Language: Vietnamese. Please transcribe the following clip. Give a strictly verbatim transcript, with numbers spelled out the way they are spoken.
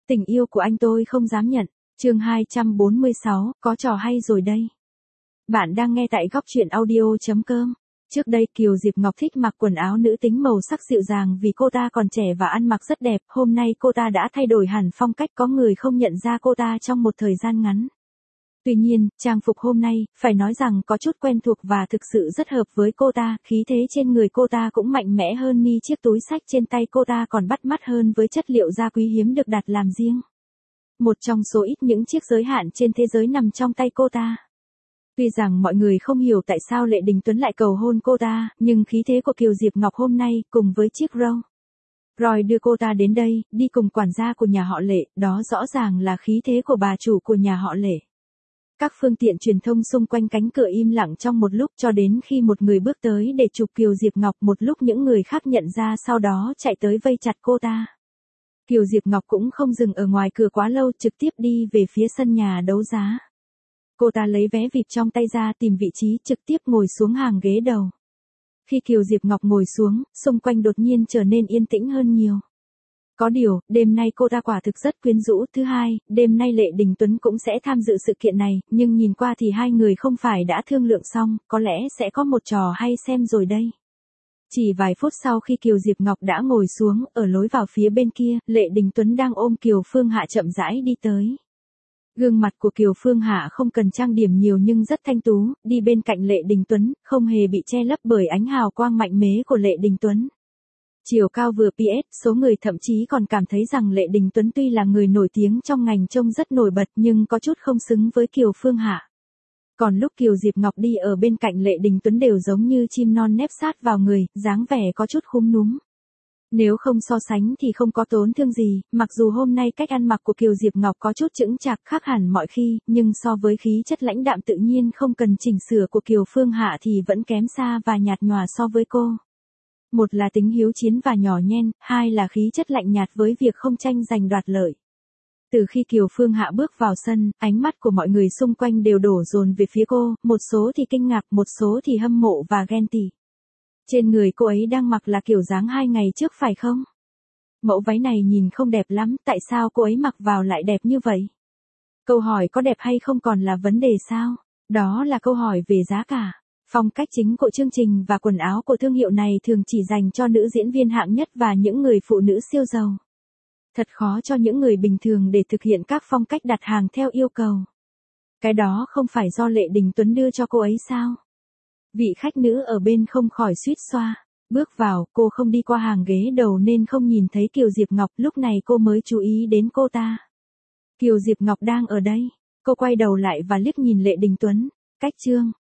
Tình yêu của anh tôi không dám nhận. Chương hai trăm bốn mươi sáu, có trò hay rồi đây. Bạn đang nghe tại góc truyện audio chấm com. Trước đây Kiều Diệp Ngọc thích mặc quần áo nữ tính màu sắc dịu dàng vì cô ta còn trẻ và ăn mặc rất đẹp. Hôm nay cô ta đã thay đổi hẳn phong cách, có người không nhận ra cô ta trong một thời gian ngắn. Tuy nhiên, trang phục hôm nay, phải nói rằng có chút quen thuộc và thực sự rất hợp với cô ta. Khí thế trên người cô ta cũng mạnh mẽ hơn, ni chiếc túi xách trên tay cô ta còn bắt mắt hơn với chất liệu da quý hiếm được đặt làm riêng. Một trong số ít những chiếc giới hạn trên thế giới nằm trong tay cô ta. Tuy rằng mọi người không hiểu tại sao Lệ Đình Tuấn lại cầu hôn cô ta, nhưng khí thế của Kiều Diệp Ngọc hôm nay, cùng với chiếc Rolls Royce đưa cô ta đến đây, đi cùng quản gia của nhà họ Lệ, đó rõ ràng là khí thế của bà chủ của nhà họ Lệ. Các phương tiện truyền thông xung quanh cánh cửa im lặng trong một lúc, cho đến khi một người bước tới để chụp Kiều Diệp Ngọc, một lúc những người khác nhận ra, sau đó chạy tới vây chặt cô ta. Kiều Diệp Ngọc cũng không dừng ở ngoài cửa quá lâu, trực tiếp đi về phía sân nhà đấu giá. Cô ta lấy vé vi ai pi trong tay ra, tìm vị trí, trực tiếp ngồi xuống hàng ghế đầu. Khi Kiều Diệp Ngọc ngồi xuống, xung quanh đột nhiên trở nên yên tĩnh hơn nhiều. Có điều, đêm nay cô ta quả thực rất quyến rũ. Thứ hai, đêm nay Lệ Đình Tuấn cũng sẽ tham dự sự kiện này, nhưng nhìn qua thì hai người không phải đã thương lượng xong, có lẽ sẽ có một trò hay xem rồi đây. Chỉ vài phút sau khi Kiều Diệp Ngọc đã ngồi xuống, ở lối vào phía bên kia, Lệ Đình Tuấn đang ôm Kiều Phương Hạ chậm rãi đi tới. Gương mặt của Kiều Phương Hạ không cần trang điểm nhiều nhưng rất thanh tú, đi bên cạnh Lệ Đình Tuấn, không hề bị che lấp bởi ánh hào quang mạnh mẽ của Lệ Đình Tuấn. Chiều cao vừa pi ét, số người thậm chí còn cảm thấy rằng Lệ Đình Tuấn tuy là người nổi tiếng trong ngành trông rất nổi bật nhưng có chút không xứng với Kiều Phương Hạ. Còn lúc Kiều Diệp Ngọc đi ở bên cạnh Lệ Đình Tuấn đều giống như chim non nép sát vào người, dáng vẻ có chút khúm núm. Nếu không so sánh thì không có tổn thương gì, mặc dù hôm nay cách ăn mặc của Kiều Diệp Ngọc có chút chững chạc khác hẳn mọi khi, nhưng so với khí chất lãnh đạm tự nhiên không cần chỉnh sửa của Kiều Phương Hạ thì vẫn kém xa và nhạt nhòa so với cô. Một là tính hiếu chiến và nhỏ nhen, hai là khí chất lạnh nhạt với việc không tranh giành đoạt lợi. Từ khi Kiều Phương Hạ bước vào sân, ánh mắt của mọi người xung quanh đều đổ dồn về phía cô, một số thì kinh ngạc, một số thì hâm mộ và ghen tị. Trên người cô ấy đang mặc là kiểu dáng hai ngày trước phải không? Mẫu váy này nhìn không đẹp lắm, tại sao cô ấy mặc vào lại đẹp như vậy? Câu hỏi có đẹp hay không còn là vấn đề sao? Đó là câu hỏi về giá cả. Phong cách chính của chương trình và quần áo của thương hiệu này thường chỉ dành cho nữ diễn viên hạng nhất và những người phụ nữ siêu giàu. Thật khó cho những người bình thường để thực hiện các phong cách đặt hàng theo yêu cầu. Cái đó không phải do Lệ Đình Tuấn đưa cho cô ấy sao? Vị khách nữ ở bên không khỏi suýt xoa. Bước vào, cô không đi qua hàng ghế đầu nên không nhìn thấy Kiều Diệp Ngọc, lúc này cô mới chú ý đến cô ta. Kiều Diệp Ngọc đang ở đây. Cô quay đầu lại và liếc nhìn Lệ Đình Tuấn. Cách chương